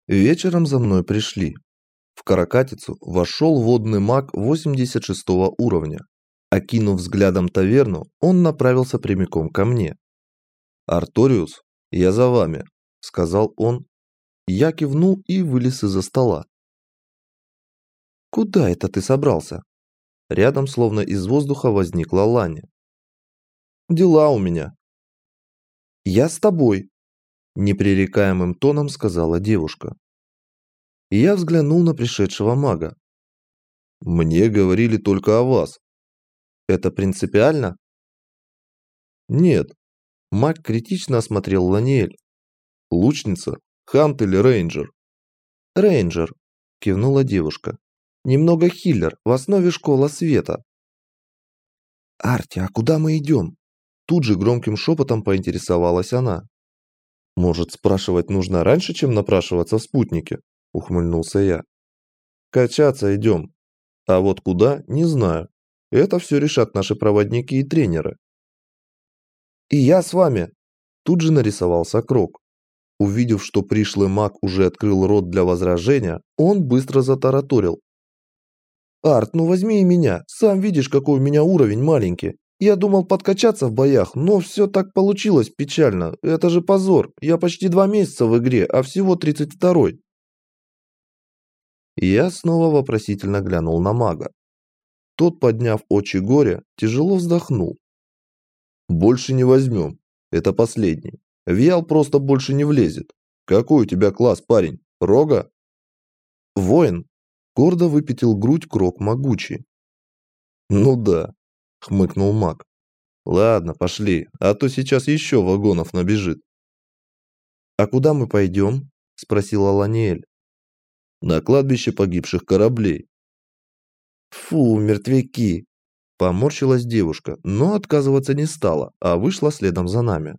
Вечером за мной пришли. В каракатицу вошел водный маг 86 уровня. Окинув взглядом таверну, он направился прямиком ко мне. «Арториус, я за вами», — сказал он. Я кивнул и вылез из-за стола. «Куда это ты собрался?» Рядом, словно из воздуха, возникла Ланя. «Дела у меня». «Я с тобой», – непререкаемым тоном сказала девушка. Я взглянул на пришедшего мага. «Мне говорили только о вас». «Это принципиально?» «Нет». Маг критично осмотрел Ланиэль. «Лучница? Хант или рейнджер?» «Рейнджер», – кивнула девушка. «Немного хиллер, в основе школа света». «Арти, а куда мы идем?» Тут же громким шепотом поинтересовалась она. «Может, спрашивать нужно раньше, чем напрашиваться в спутнике?» – ухмыльнулся я. «Качаться идем. А вот куда – не знаю. Это все решат наши проводники и тренеры». «И я с вами!» – тут же нарисовался Крок. Увидев, что пришлый маг уже открыл рот для возражения, он быстро затараторил. «Арт, ну возьми и меня. Сам видишь, какой у меня уровень маленький. Я думал подкачаться в боях, но все так получилось печально. Это же позор. Я почти 2 месяца в игре, а всего 32-й». Я снова вопросительно глянул на мага. Тот, подняв очи горя, тяжело вздохнул. «Больше не возьмем. Это последний. Виал просто больше не влезет. Какой у тебя класс, парень? Рога?» «Воин», — гордо выпятил грудь Крок могучий. «Ну да», — хмыкнул маг. «Ладно, пошли, а то сейчас еще вагонов набежит». «А куда мы пойдем?» – спросила Ланиэль. «На кладбище погибших кораблей». «Фу, мертвяки!» – поморщилась девушка, но отказываться не стала, а вышла следом за нами.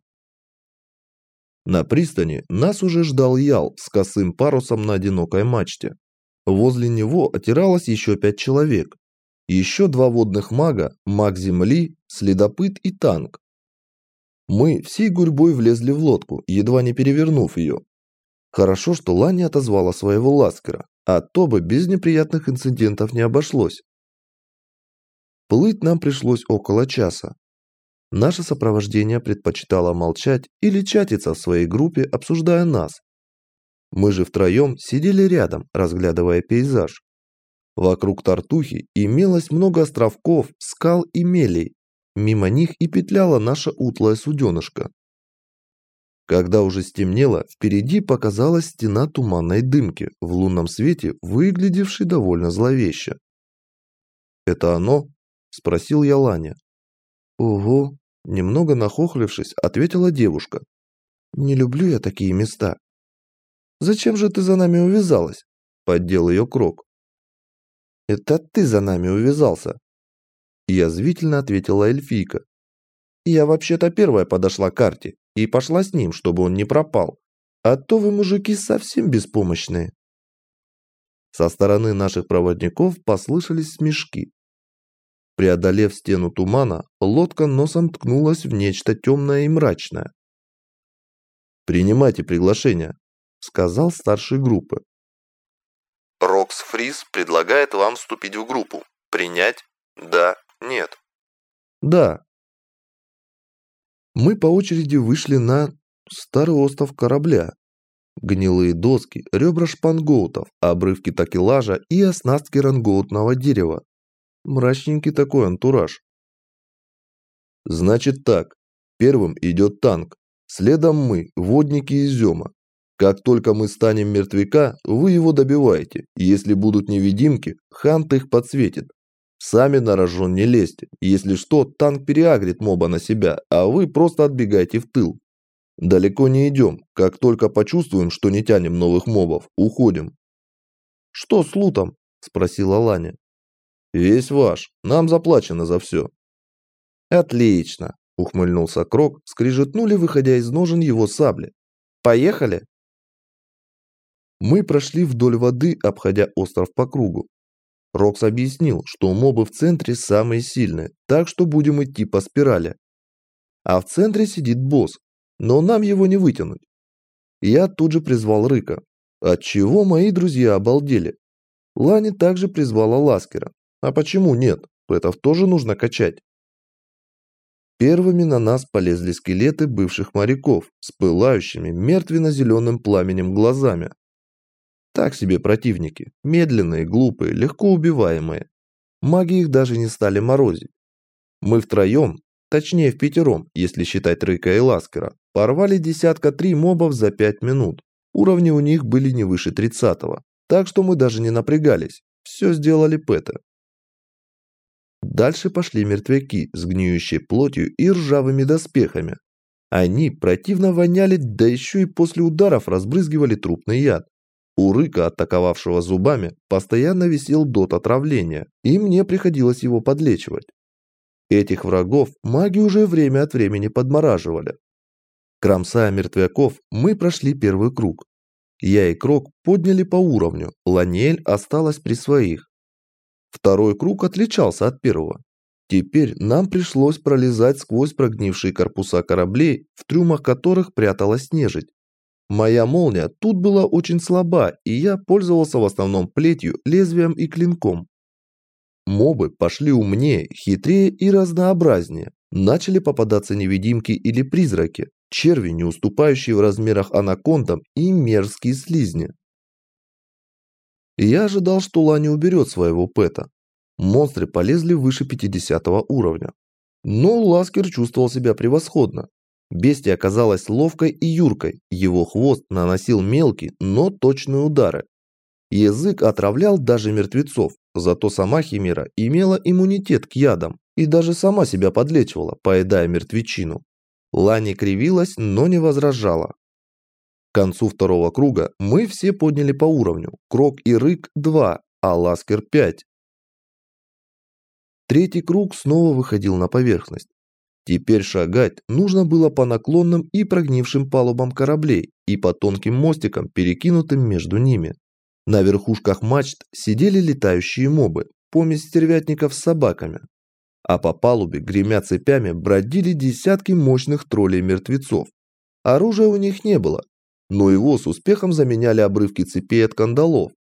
На пристани нас уже ждал Ял с косым парусом на одинокой мачте. Возле него отиралось еще 5 человек. Еще 2 водных мага, маг земли, следопыт и танк. Мы всей гурьбой влезли в лодку, едва не перевернув ее. Хорошо, что Ланя отозвала своего ласкера, а то бы без неприятных инцидентов не обошлось. Плыть нам пришлось около часа. Наше сопровождение предпочитало молчать или чатиться в своей группе, обсуждая нас. Мы же втроем сидели рядом, разглядывая пейзаж. Вокруг Тартухи имелось много островков, скал и мелей. Мимо них и петляла наша утлая суденышка. Когда уже стемнело, впереди показалась стена туманной дымки, в лунном свете выглядевшей довольно зловеще. «Это оно?» – спросил я Ланя. «Ого!» – немного нахохлившись, ответила девушка. «Не люблю я такие места». «Зачем же ты за нами увязалась?» – поддел ее Крок. «Это ты за нами увязался», – язвительно ответила эльфийка. «Я вообще-то первая подошла к Арти и пошла с ним, чтобы он не пропал. А то вы, мужики, совсем беспомощные». Со стороны наших проводников послышались смешки. Преодолев стену тумана, лодка носом ткнулась в нечто темное и мрачное. «Принимайте приглашение», – сказал старший группы. «Рокс Фриз предлагает вам вступить в группу. Принять? Да, нет». «Да». Мы по очереди вышли на старый остров корабля. Гнилые доски, ребра шпангоутов, обрывки такелажа и оснастки рангоутного дерева. Мрачненький такой антураж. «Значит так, первым идет танк, следом мы, водники Изюма. Как только мы станем мертвяка, вы его добиваете. Если будут невидимки, Хант их подсветит. Сами на рожон не лезьте. Если что, танк переагрит моба на себя, а вы просто отбегайте в тыл. Далеко не идем. Как только почувствуем, что не тянем новых мобов, уходим». «Что с лутом?» – спросила Ланя. «Весь ваш. Нам заплачено за все». «Отлично», – ухмыльнулся Крок, скрижетнули, выходя из ножен его сабли. «Поехали?» Мы прошли вдоль воды, обходя остров по кругу. Рокс объяснил, что мобы в центре самые сильные, так что будем идти по спирали. А в центре сидит босс, но нам его не вытянуть. Я тут же призвал Рыка. Отчего мои друзья обалдели. Лани также призвала Ласкера. А почему нет? Пэтов тоже нужно качать. Первыми на нас полезли скелеты бывших моряков с пылающими мертвенно-зеленым пламенем глазами. Так себе противники. Медленные, глупые, легко убиваемые. Маги их даже не стали морозить. Мы втроем, точнее впятером, если считать Рыка и Ласкера, порвали 3 мобов за 5 минут. Уровни у них были не выше 30-го. Так что мы даже не напрягались. Все сделали Пэты. Дальше пошли мертвяки с гниющей плотью и ржавыми доспехами. Они противно воняли, да еще и после ударов разбрызгивали трупный яд. У Рыка, атаковавшего зубами, постоянно висел дот отравления, и мне приходилось его подлечивать. Этих врагов маги уже время от времени подмораживали. Кромсая мертвяков, мы прошли первый круг. Я и Крок подняли по уровню, Ланиэль осталась при своих. Второй круг отличался от первого. Теперь нам пришлось пролезать сквозь прогнившие корпуса кораблей, в трюмах которых пряталась нежить. Моя молния тут была очень слаба, и я пользовался в основном плетью, лезвием и клинком. Мобы пошли умнее, хитрее и разнообразнее. Начали попадаться невидимки или призраки, черви, не уступающие в размерах анакондам, и мерзкие слизни. Я ожидал, что Лани уберет своего пэта. Монстры полезли выше 50 уровня. Но Ласкер чувствовал себя превосходно. Бестия оказалась ловкой и юркой, его хвост наносил мелкие, но точные удары. Язык отравлял даже мертвецов, зато сама Химера имела иммунитет к ядам и даже сама себя подлечивала, поедая мертвечину. Лани кривилась, но не возражала. К концу второго круга мы все подняли по уровню, Крок и Рык 2, а Ласкер 5. Третий круг снова выходил на поверхность. Теперь шагать нужно было по наклонным и прогнившим палубам кораблей и по тонким мостикам, перекинутым между ними. На верхушках мачт сидели летающие мобы, помесь стервятников с собаками. А по палубе, гремя цепями, бродили десятки мощных троллей-мертвецов. Оружия у них не было, но его с успехом заменяли обрывки цепей от кандалов.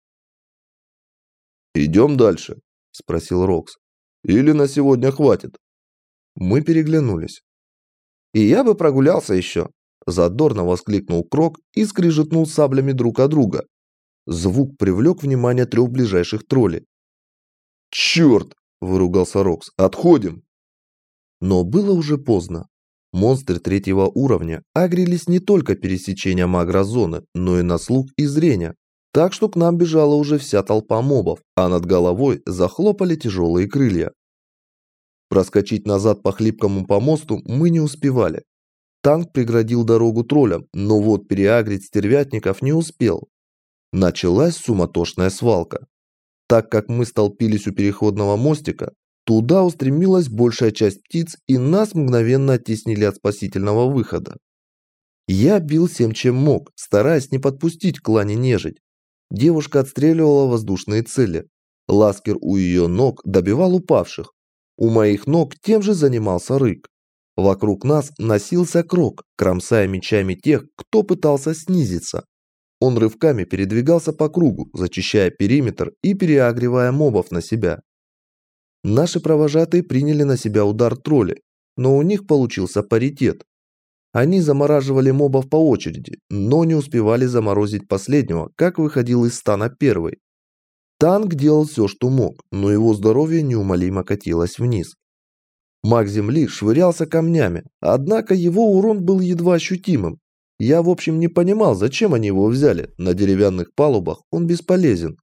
«Идем дальше?» – спросил Рокс. «Или на сегодня хватит?» Мы переглянулись. «И я бы прогулялся еще!» – задорно воскликнул Крок и скрижетнул саблями друг от друга. Звук привлек внимание 3 ближайших троллей. «Черт!» – выругался Рокс. «Отходим!» Но было уже поздно. Монстры 3-го уровня агрились не только пересечением агрозоны, но и на слух и зрение. Так что к нам бежала уже вся толпа мобов, а над головой захлопали тяжелые крылья. Проскочить назад по хлипкому помосту мы не успевали. Танк преградил дорогу троллям, но вот переагрить стервятников не успел. Началась суматошная свалка. Так как мы столпились у переходного мостика, туда устремилась большая часть птиц, и нас мгновенно оттеснили от спасительного выхода. Я бил всем, чем мог, стараясь не подпустить к Лане нежить. Девушка отстреливала воздушные цели. Ласкер у ее ног добивал упавших. У моих ног тем же занимался Рык. Вокруг нас носился Крок, кромсая мечами тех, кто пытался снизиться. Он рывками передвигался по кругу, зачищая периметр и переагривая мобов на себя. Наши провожатые приняли на себя удар тролли, но у них получился паритет. Они замораживали мобов по очереди, но не успевали заморозить последнего, как выходил из стана первый. Танк делал все, что мог, но его здоровье неумолимо катилось вниз. Маг земли швырялся камнями, однако его урон был едва ощутимым. Я, в общем, не понимал, зачем они его взяли, на деревянных палубах он бесполезен.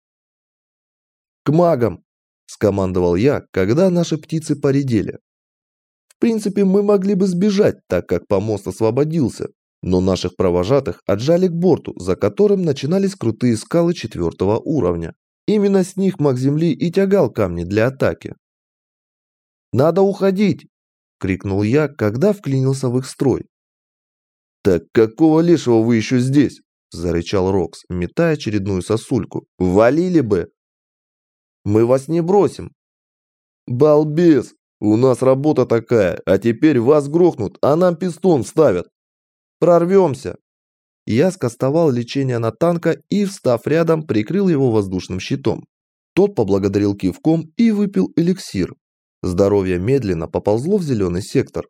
«К магам!» – скомандовал я, когда наши птицы поредели. В принципе, мы могли бы сбежать, так как помост освободился, но наших провожатых отжали к борту, за которым начинались крутые скалы 4-го уровня. Именно с них маг земли и тягал камни для атаки. «Надо уходить!» – крикнул я, когда вклинился в их строй. «Так какого лешего вы еще здесь?» – зарычал Рокс, метая очередную сосульку. «Валили бы!» «Мы вас не бросим!» «Балбес! У нас работа такая, а теперь вас грохнут, а нам пистон ставят!» «Прорвемся!» Я скостовал лечение на танка и, встав рядом, прикрыл его воздушным щитом. Тот поблагодарил кивком и выпил эликсир. Здоровье медленно поползло в зеленый сектор.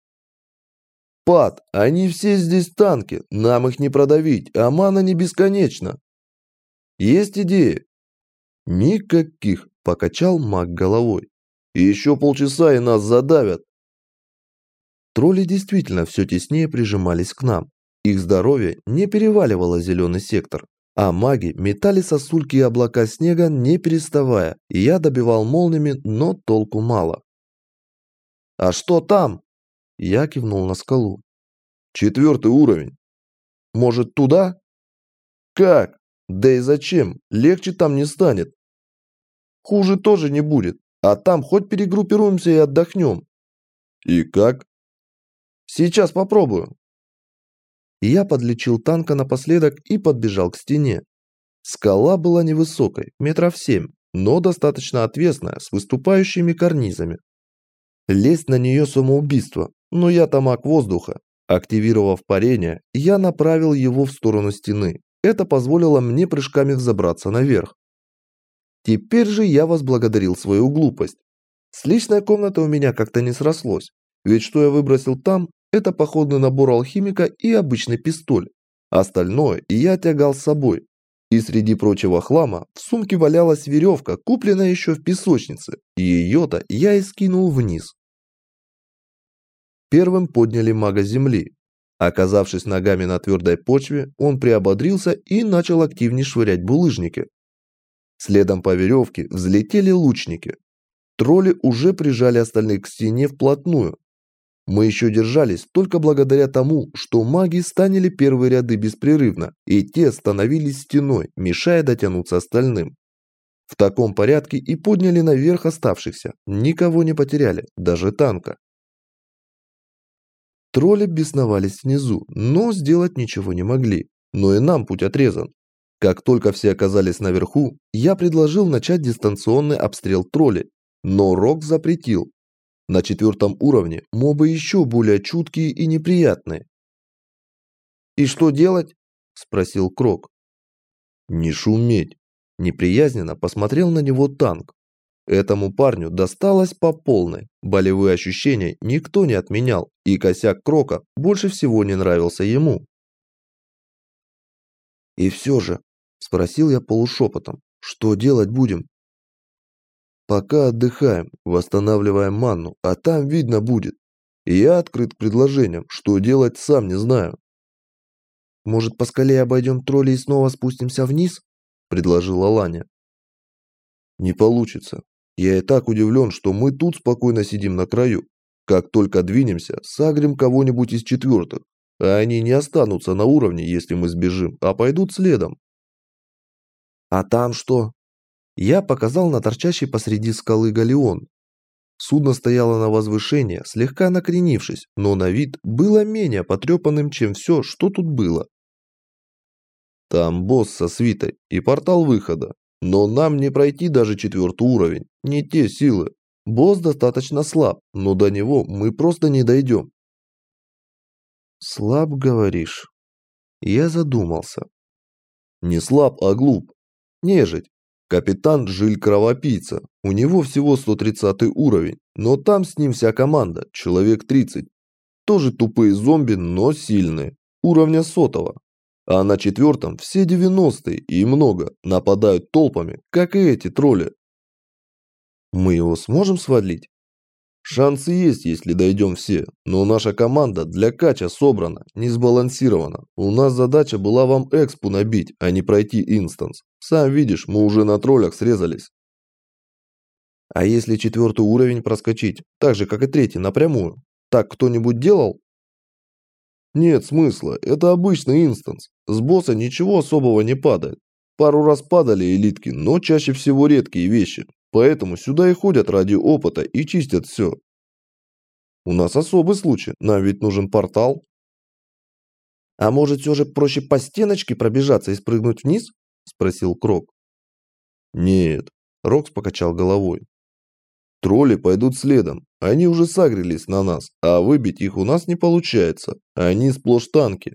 «Пат, они все здесь танки, нам их не продавить, а мана не бесконечна». «Есть идеи?» «Никаких», – покачал маг головой. «И еще полчаса и нас задавят». Тролли действительно все теснее прижимались к нам. Их здоровье не переваливало зеленый сектор, а маги метали сосульки и облака снега не переставая, и я добивал молниями, но толку мало. «А что там?» Я кивнул на скалу. «4-й уровень». «Может, туда?» «Как? Да и зачем? Легче там не станет. Хуже тоже не будет, а там хоть перегруппируемся и отдохнем». «И как?» «Сейчас попробую». Я подлечил танка напоследок и подбежал к стене. Скала была невысокой, 7 метров, но достаточно отвесная, с выступающими карнизами. Лезть на нее самоубийство, но я-то маг воздуха. Активировав парение, я направил его в сторону стены. Это позволило мне прыжками взобраться наверх. Теперь же я возблагодарил свою глупость. С личной комнатой у меня как-то не срослось, ведь что я выбросил там, это походный набор алхимика и обычный пистоль. Остальное я тягал с собой. И среди прочего хлама в сумке валялась веревка, купленная еще в песочнице, и ее-то я и скинул вниз. Первым подняли мага земли. Оказавшись ногами на твердой почве, он приободрился и начал активнее швырять булыжники. Следом по веревке взлетели лучники. Тролли уже прижали остальных к стене вплотную. Мы еще держались только благодаря тому, что маги станили первые ряды беспрерывно, и те становились стеной, мешая дотянуться остальным. В таком порядке и подняли наверх оставшихся, никого не потеряли, даже танка. Тролли бесновались внизу, но сделать ничего не могли, но и нам путь отрезан. Как только все оказались наверху, я предложил начать дистанционный обстрел троллей, но Рок запретил. На 4-м уровне мобы еще более чуткие и неприятные. «И что делать?» – спросил Крок. «Не шуметь!» – неприязненно посмотрел на него танк. Этому парню досталось по полной. Болевые ощущения никто не отменял, и косяк Крока больше всего не нравился ему. «И все же», – спросил я полушепотом, – «что делать будем?» «Пока отдыхаем, восстанавливаем манну, а там видно будет. И я открыт к предложениям, что делать сам не знаю». «Может, по скале обойдем троллей и снова спустимся вниз?» – предложила Ланя. «Не получится. Я и так удивлен, что мы тут спокойно сидим на краю. Как только двинемся, сагрим кого-нибудь из 4-х, а они не останутся на уровне, если мы сбежим, а пойдут следом». «А там что?» Я показал на торчащий посреди скалы галеон. Судно стояло на возвышении, слегка накренившись, но на вид было менее потрепанным, чем все, что тут было. «Там босс со свитой и портал выхода. Но нам не пройти даже 4-й уровень, не те силы. Босс достаточно слаб, но до него мы просто не дойдем». «Слаб, говоришь?» Я задумался. «Не слаб, а глуп. Нежить. Капитан Жиль Кровопийца. У него всего 130 уровень, но там с ним вся команда, человек 30. Тоже тупые зомби, но сильные. Уровня 100-го. А на 4-м все 90-е и много, нападают толпами, как и эти тролли». «Мы его сможем свалить?» «Шансы есть, если дойдем все, но наша команда для кача собрана, не сбалансирована. У нас задача была вам экспу набить, а не пройти инстанс. Сам видишь, мы уже на троллях срезались». «А если 4-й уровень проскочить, так же, как и 3-й, напрямую? Так кто-нибудь делал?» «Нет смысла, это обычный инстанс. С босса ничего особого не падает. Пару раз падали элитки, но чаще всего редкие вещи. Поэтому сюда и ходят ради опыта и чистят все. У нас особый случай, нам ведь нужен портал». «А может, все же проще по стеночке пробежаться и спрыгнуть вниз?» – спросил Крок. «Нет», – Рокс покачал головой. «Тролли пойдут следом, они уже сагрились на нас, а выбить их у нас не получается, они сплошь танки.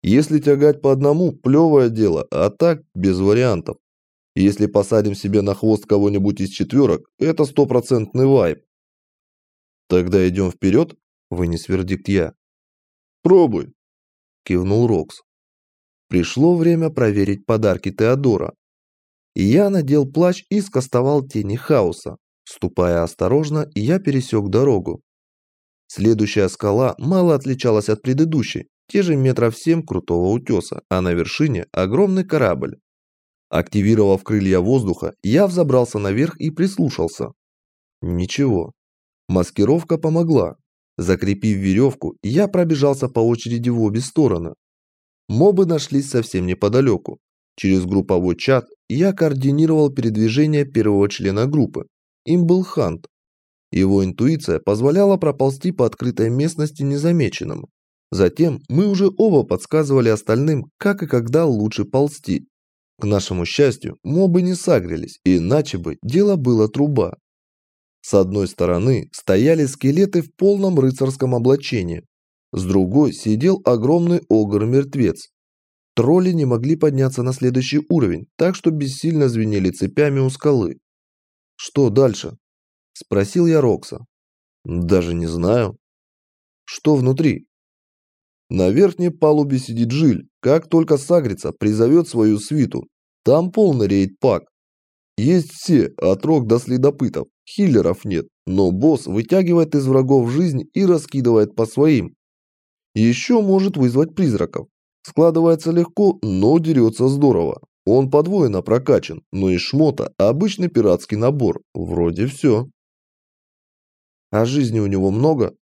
Если тягать по одному, плевое дело, а так без вариантов. Если посадим себе на хвост кого-нибудь из четверок, это стопроцентный вайп. Тогда идем вперед, вынес вердикт я. Пробуй, кивнул Рокс. Пришло время проверить подарки Теодора. Я надел плащ и скостовал тени хаоса. Ступая осторожно, я пересек дорогу. Следующая скала мало отличалась от предыдущей, те же метров 7 крутого утеса, а на вершине огромный корабль. Активировав крылья воздуха, я взобрался наверх и прислушался. Ничего. Маскировка помогла. Закрепив веревку, я пробежался по очереди в обе стороны. Мобы нашлись совсем неподалеку. Через групповой чат я координировал передвижение первого члена группы. Им был Хант. Его интуиция позволяла проползти по открытой местности незамеченным. Затем мы уже оба подсказывали остальным, как и когда лучше ползти. К нашему счастью, мобы не сагрились, иначе бы дело было труба. С одной стороны стояли скелеты в полном рыцарском облачении. С другой сидел огромный огр-мертвец. Тролли не могли подняться на следующий уровень, так что бессильно звенели цепями у скалы. «Что дальше?» – спросил я Рокса. «Даже не знаю». «Что внутри?» «На верхней палубе сидит Жиль. Как только сагрится, призовет свою свиту. Там полный рейд-пак. Есть все, от рог до следопытов. Хиллеров нет, но босс вытягивает из врагов жизнь и раскидывает по своим. Еще может вызвать призраков. Складывается легко, но дерется здорово. Он подвоенно прокачан, но из шмота обычный пиратский набор. Вроде все». «А жизни у него много?»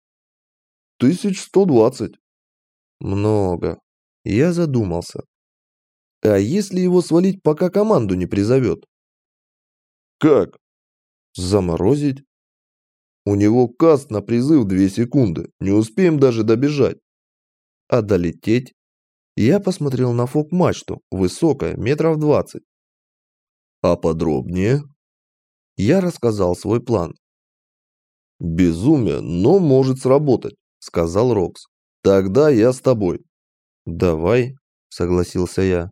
1120. Много. Я задумался. А если его свалить, пока команду не призовет? Как? Заморозить? У него каст на призыв 2 секунды. Не успеем даже добежать. А долететь? Я посмотрел на фок-мачту. Высокая, метров 20. А подробнее? Я рассказал свой план. Безумие, но может сработать, сказал Рокс. Тогда я с тобой. Давай, согласился я.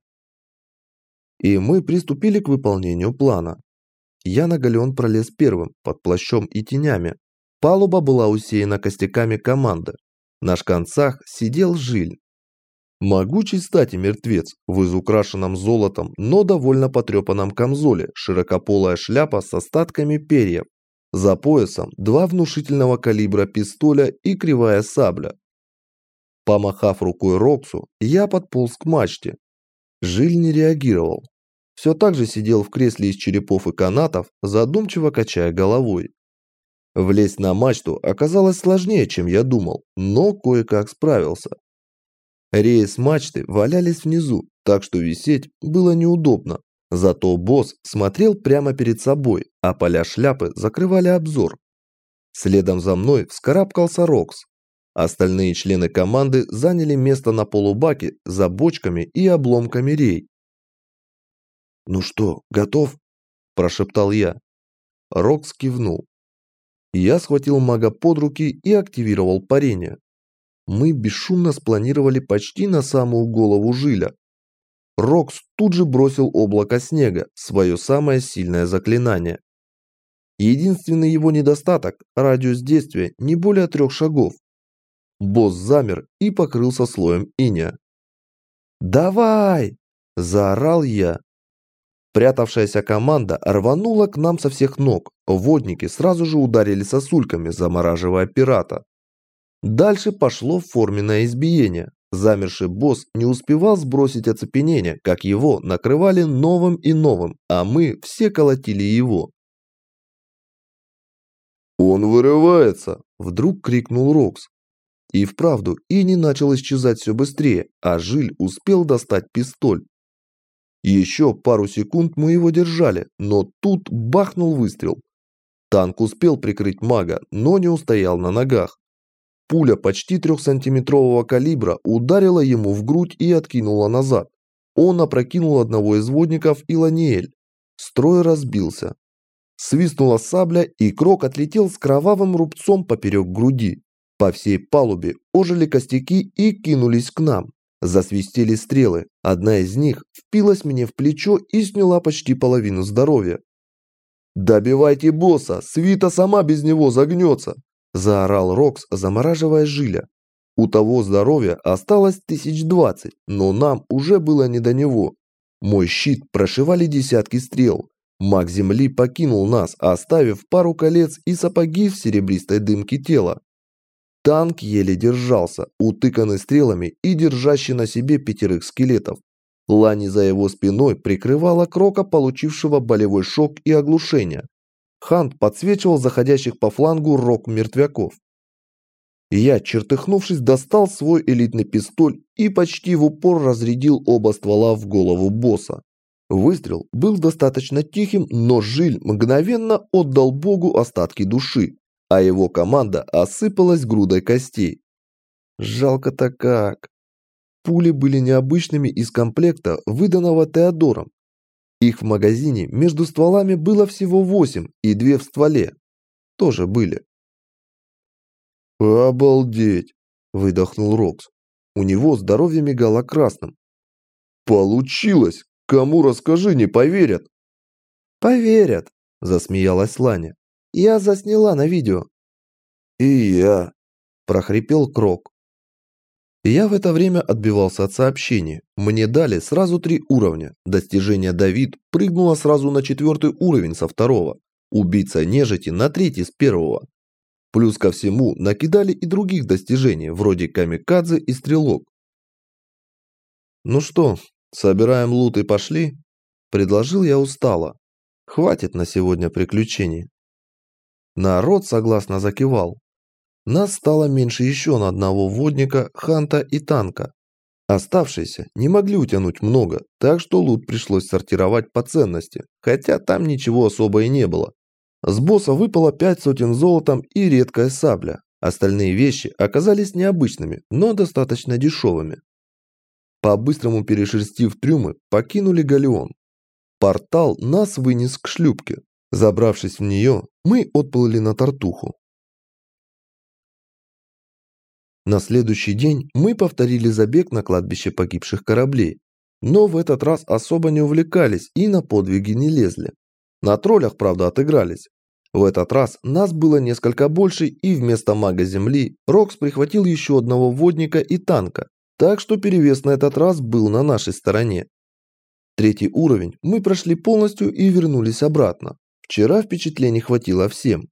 И мы приступили к выполнению плана. Я на галеон пролез первым, под плащом и тенями. Палуба была усеяна костяками команды. На шканцах сидел Жиль. Могучий стати мертвец в изукрашенном золотом, но довольно потрепанном камзоле, широкополая шляпа с остатками перьев. За поясом 2 внушительного калибра пистоля и кривая сабля. Помахав рукой Роксу, я подполз к мачте. Жиль не реагировал. Все так же сидел в кресле из черепов и канатов, задумчиво качая головой. Влезть на мачту оказалось сложнее, чем я думал, но кое-как справился. Реи с мачты валялись внизу, так что висеть было неудобно. Зато босс смотрел прямо перед собой, а поля шляпы закрывали обзор. Следом за мной вскарабкался Рокс. Остальные члены команды заняли место на полубаке за бочками и обломками рей. «Ну что, готов?» – прошептал я. Рокс кивнул. Я схватил мага под руки и активировал парение. Мы бесшумно спланировали почти на самую голову Жиля. Рокс тут же бросил облако снега, свое самое сильное заклинание. Единственный его недостаток – радиус действия не более 3 шагов. Босс замер и покрылся слоем иния. «Давай!» – заорал я. Прятавшаяся команда рванула к нам со всех ног. Водники сразу же ударили сосульками, замораживая пирата. Дальше пошло форменное избиение. Замерший босс не успевал сбросить оцепенение, как его накрывали новым и новым, а мы все колотили его. «Он вырывается!» – вдруг крикнул Рокс. И вправду, Ини начал исчезать все быстрее, а Жиль успел достать пистоль. Еще пару секунд мы его держали, но тут бахнул выстрел. Танк успел прикрыть мага, но не устоял на ногах. Пуля почти 3-сантиметрового калибра ударила ему в грудь и откинула назад. Он опрокинул одного из водников и Ланиэль. Строй разбился. Свистнула сабля, и Крок отлетел с кровавым рубцом поперек груди. По всей палубе ожили костяки и кинулись к нам. Засвистели стрелы. Одна из них впилась мне в плечо и сняла почти половину здоровья. «Добивайте босса! Свита сама без него загнется!» – заорал Рокс, замораживая Жиля. У того здоровья осталось 1020, но нам уже было не до него. Мой щит прошивали десятки стрел. Маг земли покинул нас, оставив пару колец и сапоги в серебристой дымке тела. Танк еле держался, утыканный стрелами и держащий на себе 5 скелетов. Лани за его спиной прикрывала Крока, получившего болевой шок и оглушение. Хант подсвечивал заходящих по флангу рог мертвяков. Я, чертыхнувшись, достал свой элитный пистоль и почти в упор разрядил оба ствола в голову босса. Выстрел был достаточно тихим, но Жиль мгновенно отдал богу остатки души, а его команда осыпалась грудой костей. Жалко-то как. Пули были необычными из комплекта, выданного Теодором. Их в магазине между стволами было всего 8, и 2 в стволе. Тоже были. «Обалдеть!» – выдохнул Рокс. У него здоровье мигало красным. «Получилось! Кому расскажи, не поверят!» «Поверят!» – засмеялась Ланя. «Я засняла на видео». «И я!» – прохрипел Крок. Я в это время отбивался от сообщений. Мне дали сразу 3 уровня. Достижение Давид прыгнуло сразу на 4 уровень со 2. Убийца нежити на 3 с 1. Плюс ко всему накидали и других достижений, вроде камикадзе и стрелок. «Ну что, собираем лут и пошли?» – предложил я устало. «Хватит на сегодня приключений». Народ согласно закивал. Нас стало меньше еще на одного водника, Ханта и танка. Оставшиеся не могли утянуть много, так что лут пришлось сортировать по ценности, хотя там ничего особо и не было. С босса выпало 5 сотен золотом и редкая сабля. Остальные вещи оказались необычными, но достаточно дешевыми. По-быстрому перешерстив трюмы, покинули галеон. Портал нас вынес к шлюпке. Забравшись в нее, мы отплыли на Тартуху. На следующий день мы повторили забег на кладбище погибших кораблей, но в этот раз особо не увлекались и на подвиги не лезли. На троллях, правда, отыгрались. В этот раз нас было несколько больше, и вместо мага земли Рокс прихватил еще одного водника и танка, так что перевес на этот раз был на нашей стороне. 3 уровень мы прошли полностью и вернулись обратно. Вчера впечатлений хватило всем.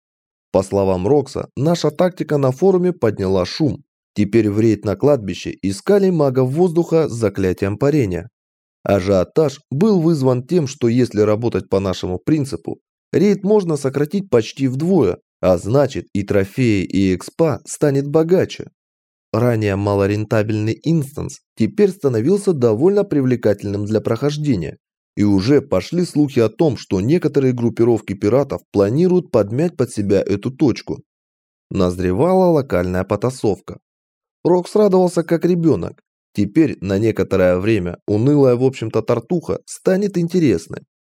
По словам Рокса, наша тактика на форуме подняла шум. Теперь в рейд на кладбище искали магов воздуха с заклятием парения. Ажиотаж был вызван тем, что если работать по нашему принципу, рейд можно сократить почти вдвое, а значит и трофеи, и экспа станет богаче. Ранее малорентабельный инстанс теперь становился довольно привлекательным для прохождения. И уже пошли слухи о том, что некоторые группировки пиратов планируют подмять под себя эту точку. Назревала локальная потасовка. Рокс радовался как ребенок. Теперь на некоторое время унылая, в общем-то, Тартуха станет интересной.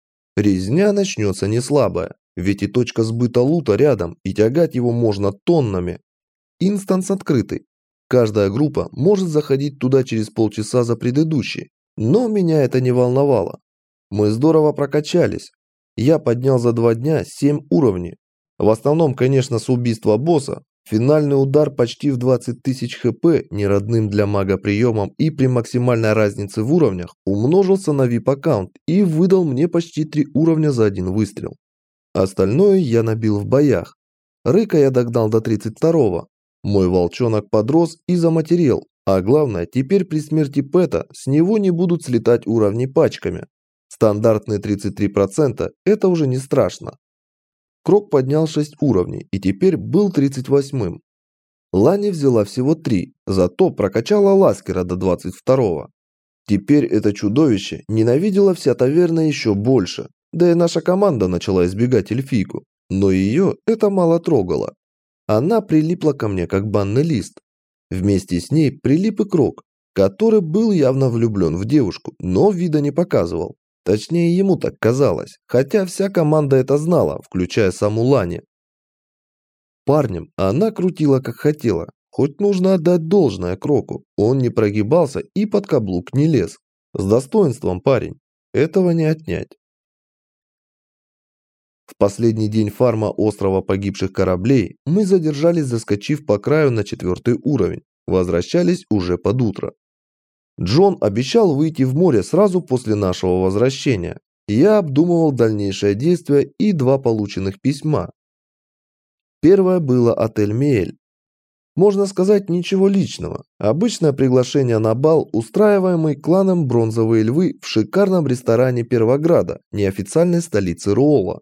Резня начнется не слабая, ведь и точка сбыта лута рядом, и тягать его можно тоннами. Инстанс открытый. Каждая группа может заходить туда через полчаса за предыдущей, но меня это не волновало. Мы здорово прокачались. Я поднял за 2 дня 7 уровней. В основном, конечно, с убийства босса. Финальный удар почти в 20 тысяч хп, неродным для мага приемом и при максимальной разнице в уровнях, умножился на VIP-аккаунт и выдал мне почти 3 уровня за 1 выстрел. Остальное я набил в боях. Рыка я догнал до 32-го. Мой волчонок подрос и заматерел, а главное, теперь при смерти Пэта с него не будут слетать уровни пачками. Стандартные 33% – это уже не страшно. Крок поднял 6 уровней и теперь был 38-м. Лани взяла всего 3, зато прокачала Ласкера до 22-го. Теперь это чудовище ненавидела вся таверна еще больше, да и наша команда начала избегать эльфийку, но ее это мало трогало. Она прилипла ко мне как банный лист. Вместе с ней прилип и Крок, который был явно влюблен в девушку, но вида не показывал. Точнее, ему так казалось, хотя вся команда это знала, включая саму Лани. Парнем она крутила как хотела, Хоть нужно отдать должное Кроку, он не прогибался и под каблук не лез. С достоинством парень, этого не отнять. В последний день фарма острова погибших кораблей мы задержались, заскочив по краю на 4-й уровень. Возвращались уже под утро. Джон обещал выйти в море сразу после нашего возвращения. Я обдумывал дальнейшее действие и 2 полученных письма. Первое было от Эль-Миэль. Можно сказать, ничего личного. Обычное приглашение на бал, устраиваемый кланом «Бронзовые львы» в шикарном ресторане Первограда, неофициальной столицы Руола.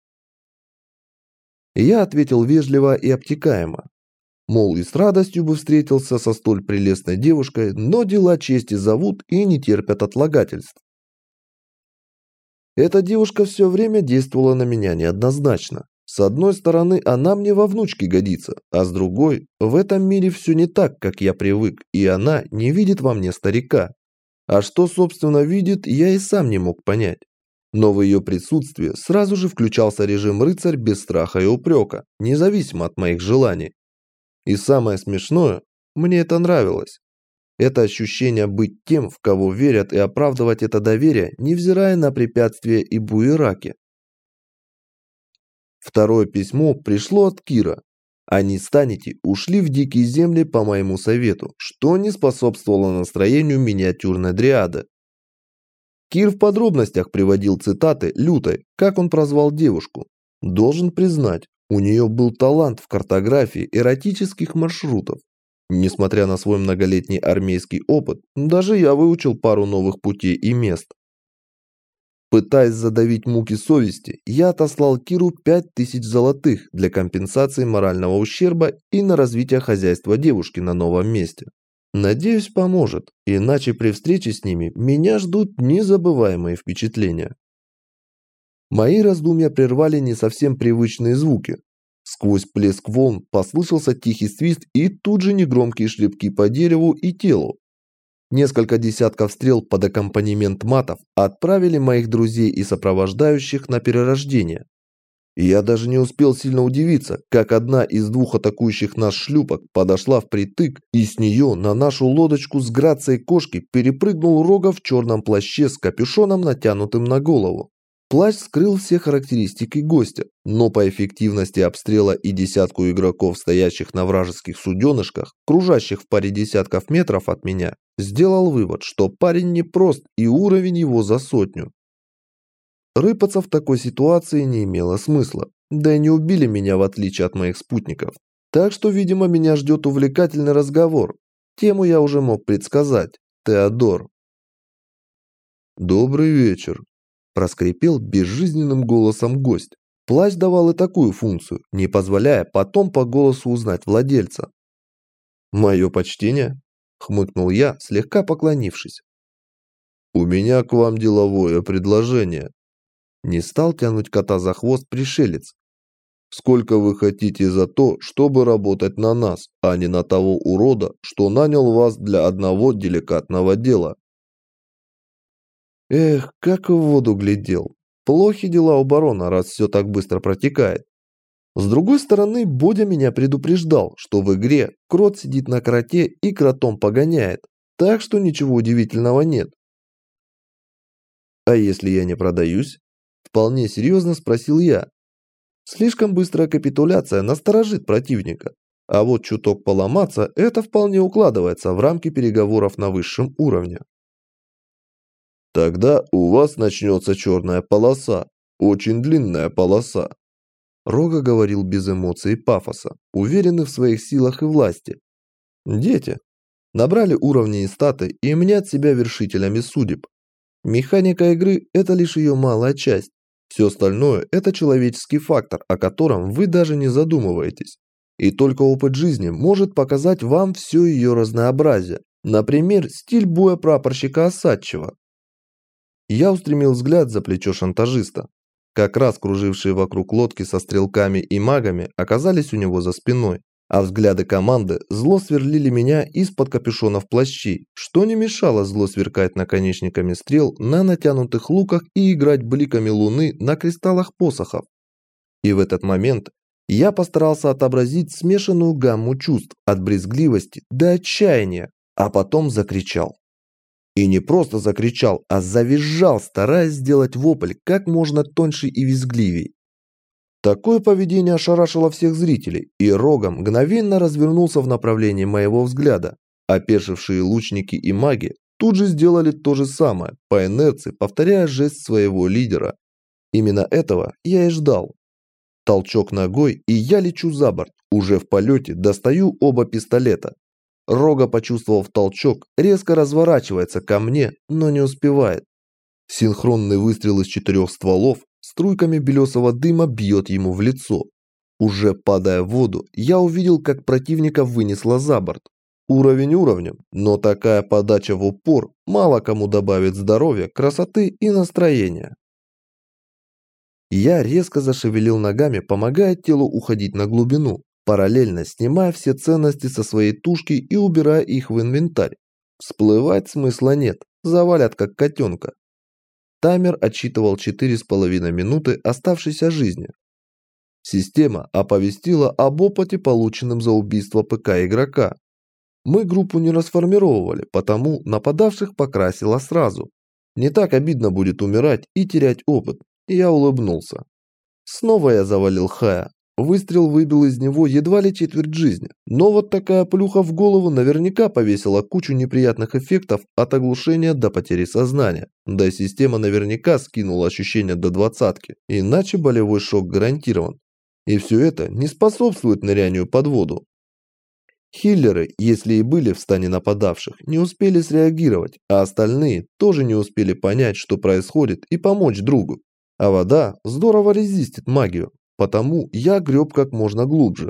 Я ответил вежливо и обтекаемо. Мол, и с радостью бы встретился со столь прелестной девушкой, но дела чести зовут и не терпят отлагательств. Эта девушка все время действовала на меня неоднозначно. С одной стороны, она мне во внучке годится, а с другой, в этом мире все не так, как я привык, и она не видит во мне старика. А что, собственно, видит, я и сам не мог понять. Но в ее присутствии сразу же включался режим рыцарь без страха и упрека, независимо от моих желаний. И самое смешное, мне это нравилось. Это ощущение быть тем, в кого верят, и оправдывать это доверие, невзирая на препятствия и буераки. Второе письмо пришло от Кира. Они с Танити ушли в дикие земли по моему совету, что не способствовало настроению миниатюрной дриады. Кир в подробностях приводил цитаты лютой, как он прозвал девушку. Должен признать, у нее был талант в картографии эротических маршрутов. Несмотря на свой многолетний армейский опыт, даже я выучил пару новых путей и мест. Пытаясь задавить муки совести, я отослал Киру 5000 золотых для компенсации морального ущерба и на развитие хозяйства девушки на новом месте. Надеюсь, поможет, иначе при встрече с ними меня ждут незабываемые впечатления. Мои раздумья прервали не совсем привычные звуки. Сквозь плеск волн послышался тихий свист и тут же негромкие шлепки по дереву и телу. Несколько десятков стрел под аккомпанемент матов отправили моих друзей и сопровождающих на перерождение. Я даже не успел сильно удивиться, как одна из 2 атакующих нас шлюпок подошла впритык, и с нее на нашу лодочку с грацией кошки перепрыгнул Рога в черном плаще с капюшоном, натянутым на голову. Плащ скрыл все характеристики гостя, но по эффективности обстрела и десятку игроков, стоящих на вражеских суденышках, кружащих в паре десятков метров от меня, сделал вывод, что парень непрост и уровень его за 100. Рыпаться в такой ситуации не имело смысла, да и не убили меня в отличие от моих спутников. Так что, видимо, меня ждет увлекательный разговор. Тему я уже мог предсказать. Теодор. «Добрый вечер», – проскрипел безжизненным голосом гость. Плащ давал и такую функцию, не позволяя потом по голосу узнать владельца. «Мое почтение», – хмыкнул я, слегка поклонившись. «У меня к вам деловое предложение». Не стал тянуть кота за хвост пришелец. «Сколько вы хотите за то, чтобы работать на нас, а не на того урода, что нанял вас для одного деликатного дела?» Эх, как в воду глядел. Плохи дела у барона, раз все так быстро протекает. С другой стороны, Бодя меня предупреждал, что в игре крот сидит на кроте и кротом погоняет, так что ничего удивительного нет. «А если я не продаюсь?» – вполне серьезно спросил я. Слишком быстрая капитуляция насторожит противника, а вот чуток поломаться – это вполне укладывается в рамки переговоров на высшем уровне. «Тогда у вас начнется черная полоса, очень длинная полоса», – Рога говорил без эмоций и пафоса, уверенный в своих силах и власти. Дети набрали уровни и статы и мнят себя вершителями судеб. Механика игры – это лишь ее малая часть. Все остальное – это человеческий фактор, о котором вы даже не задумываетесь. И только опыт жизни может показать вам все ее разнообразие. Например, стиль боя прапорщика Осадчего. Я устремил взгляд за плечо шантажиста. Как раз кружившие вокруг лодки со стрелками и магами оказались у него за спиной, а взгляды команды зло сверлили меня из-под капюшонов плащей, что не мешало зло сверкать наконечниками стрел на натянутых луках и играть бликами луны на кристаллах посохов. И в этот момент Я постарался отобразить смешанную гамму чувств от брезгливости до отчаяния, а потом закричал. И не просто закричал, а завизжал, стараясь сделать вопль как можно тоньше и визгливей. Такое поведение ошарашило всех зрителей, и Рога мгновенно развернулся в направлении моего взгляда. Опешившие лучники и маги тут же сделали то же самое, по инерции повторяя жест своего лидера. Именно этого я и ждал. Толчок ногой, и я лечу за борт. Уже в полете достаю оба пистолета. Рога, почувствовав толчок, резко разворачивается ко мне, но не успевает. Синхронный выстрел из 4 стволов струйками белесого дыма бьет ему в лицо. Уже падая в воду, я увидел, как противника вынесло за борт. Уровень уровнем, но такая подача в упор мало кому добавит здоровья, красоты и настроения. Я резко зашевелил ногами, помогая телу уходить на глубину, параллельно снимая все ценности со своей тушки и убирая их в инвентарь. Всплывать смысла нет, завалят как котенка. Таймер отсчитывал 4,5 минуты оставшейся жизни. Система оповестила об опыте, полученном за убийство ПК игрока. Мы группу не расформировали, потому нападавших покрасило сразу. Не так обидно будет умирать и терять опыт. Я улыбнулся. Снова я завалил Хая. Выстрел выбил из него едва ли четверть жизни. Но вот такая плюха в голову наверняка повесила кучу неприятных эффектов от оглушения до потери сознания. Да и система наверняка скинула ощущения до 20-ки. Иначе болевой шок гарантирован. И все это не способствует нырянию под воду. Хиллеры, если и были в стане нападавших, не успели среагировать, а остальные тоже не успели понять, что происходит, и помочь другу. А вода здорово резистит магию, потому я греб как можно глубже.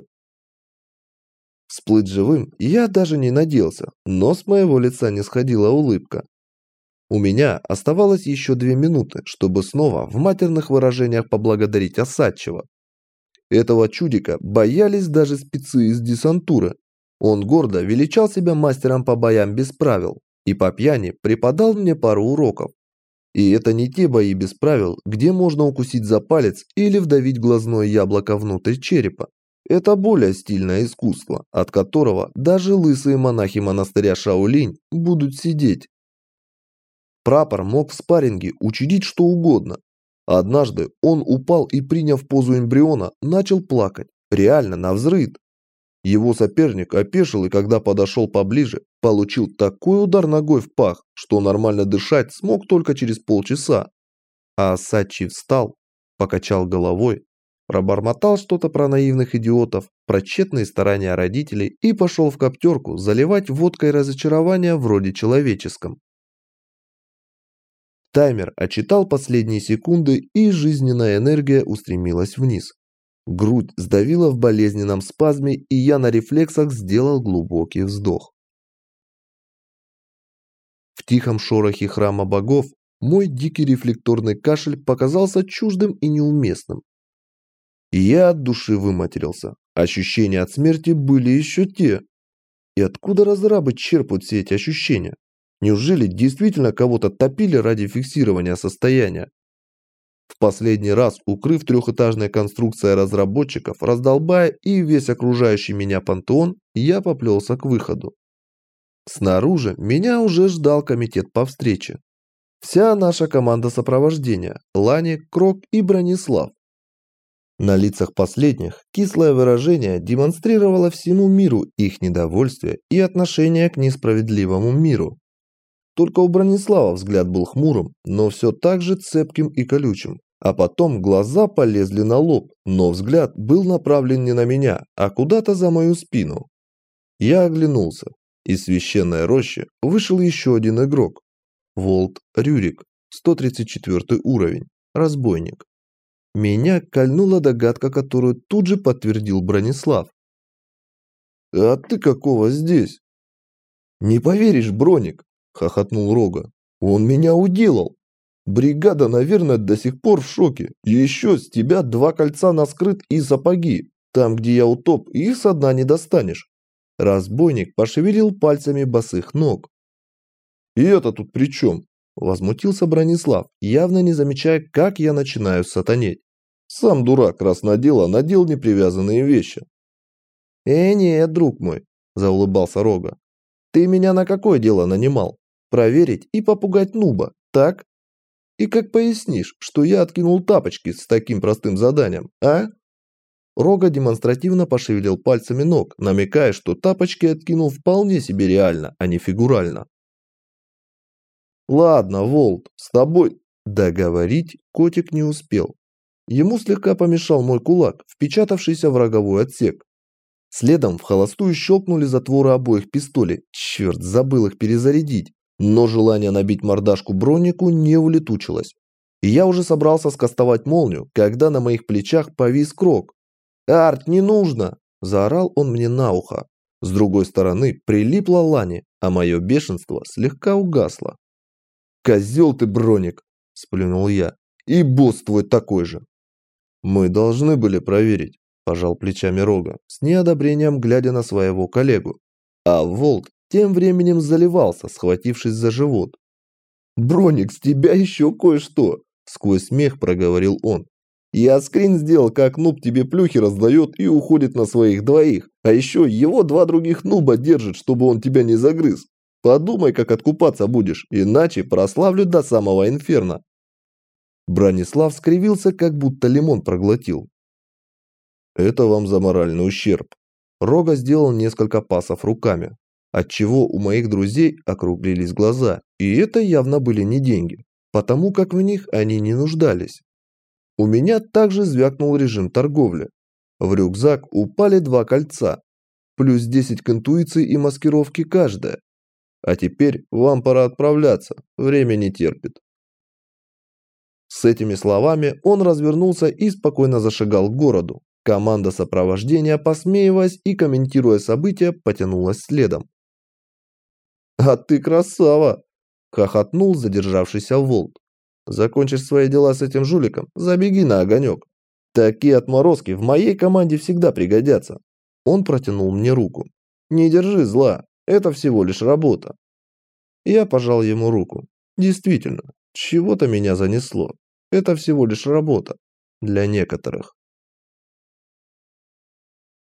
Всплыть живым я даже не надеялся, но с моего лица не сходила улыбка. У меня оставалось еще 2 минуты, чтобы снова в матерных выражениях поблагодарить Осадчего. Этого чудика боялись даже спецы из десантуры. Он гордо величал себя мастером по боям без правил и по пьяни преподал мне пару уроков. И это не те бои без правил, где можно укусить за палец или вдавить глазное яблоко внутрь черепа. Это более стильное искусство, от которого даже лысые монахи монастыря Шаолинь будут сидеть. Прапор мог в спарринге учудить что угодно. Однажды он упал и, приняв позу эмбриона, начал плакать, реально навзрыд. Его соперник опешил и, когда подошел поближе, получил такой удар ногой в пах, что нормально дышать смог только через полчаса. А Осадчий встал, покачал головой, пробормотал что-то про наивных идиотов, про тщетные старания родителей и пошел в коптерку заливать водкой разочарования вроде человеческом. Таймер отсчитал последние секунды, и жизненная энергия устремилась вниз. Грудь сдавила в болезненном спазме, и я на рефлексах сделал глубокий вздох. В тихом шорохе храма богов мой дикий рефлекторный кашель показался чуждым и неуместным. И я от души выматерился. Ощущения от смерти были еще те. И откуда разрабы черпают все эти ощущения? Неужели действительно кого-то топили ради фиксирования состояния? В последний раз, укрыв трехэтажной конструкцией разработчиков, раздолбая и весь окружающий меня пантеон, я поплелся к выходу. Снаружи меня уже ждал комитет по встрече. Вся наша команда сопровождения – Лани, Крок и Бронислав. На лицах последних кислое выражение демонстрировало всему миру их недовольствие и отношение к несправедливому миру. Только у Бронислава взгляд был хмурым, но все так же цепким и колючим. А потом глаза полезли на лоб, но взгляд был направлен не на меня, а куда-то за мою спину. Я оглянулся. Из священной рощи вышел еще один игрок. Волт Рюрик, 134 уровень, разбойник. Меня кольнула догадка, которую тут же подтвердил Бронислав. «А ты какого здесь?» «Не поверишь, Броник!» – хохотнул Рога. «Он меня уделал! Бригада, наверное, до сих пор в шоке. Еще с тебя 2 кольца на скрыт и сапоги. Там, где я утоп, их со дна не достанешь». Разбойник пошевелил пальцами босых ног. «И это тут при чем?» – возмутился Бронислав, явно не замечая, как я начинаю сатанеть. Сам дурак, раз надел непривязанные вещи. Нет, друг мой, заулыбался Рога. Ты меня на какое дело нанимал? Проверить и попугать нуба, так? И как пояснишь, что я откинул тапочки с таким простым заданием, а? Рога демонстративно пошевелил пальцами ног, намекая, что тапочки откинул вполне себе реально, а не фигурально. Ладно, Волт, с тобой... Договорить котик не успел. Ему слегка помешал мой кулак, впечатавшийся в роговой отсек. Следом в холостую щелкнули затворы обоих пистолей. Черт, забыл их перезарядить. Но желание набить мордашку броннику не улетучилось. И я уже собрался скастовать молнию, когда на моих плечах повис Крок. «Арт, не нужно!» – заорал он мне на ухо. С другой стороны прилипла Лани, а мое бешенство слегка угасло. «Козел ты, Броник!» – сплюнул я. «И босс твой такой же!» «Мы должны были проверить», – пожал плечами Рога, с неодобрением глядя на своего коллегу. А Волт тем временем заливался, схватившись за живот. «Броник, с тебя еще кое-что!» – сквозь смех проговорил он. «Я скрин сделал, как нуб тебе плюхи раздает и уходит на своих двоих. А еще его два других нуба держит, чтобы он тебя не загрыз. Подумай, как откупаться будешь, иначе прославлю до самого инферно». Бронислав скривился, как будто лимон проглотил. «Это вам за моральный ущерб». Рога сделал несколько пасов руками, отчего у моих друзей округлились глаза, и это явно были не деньги, потому как в них они не нуждались. У меня также звякнул режим торговли. В рюкзак упали 2 кольца, плюс 10 к интуиции и маскировке каждая. А теперь вам пора отправляться, время не терпит. С этими словами он развернулся и спокойно зашагал к городу. Команда сопровождения, посмеиваясь и комментируя события, потянулась следом. «А ты красава!» – хохотнул задержавшийся Волт. «Закончишь свои дела с этим жуликом, забеги на огонек. Такие отморозки в моей команде всегда пригодятся». Он протянул мне руку. «Не держи зла, это всего лишь работа». Я пожал ему руку. Действительно, чего-то меня занесло. Это всего лишь работа. Для некоторых.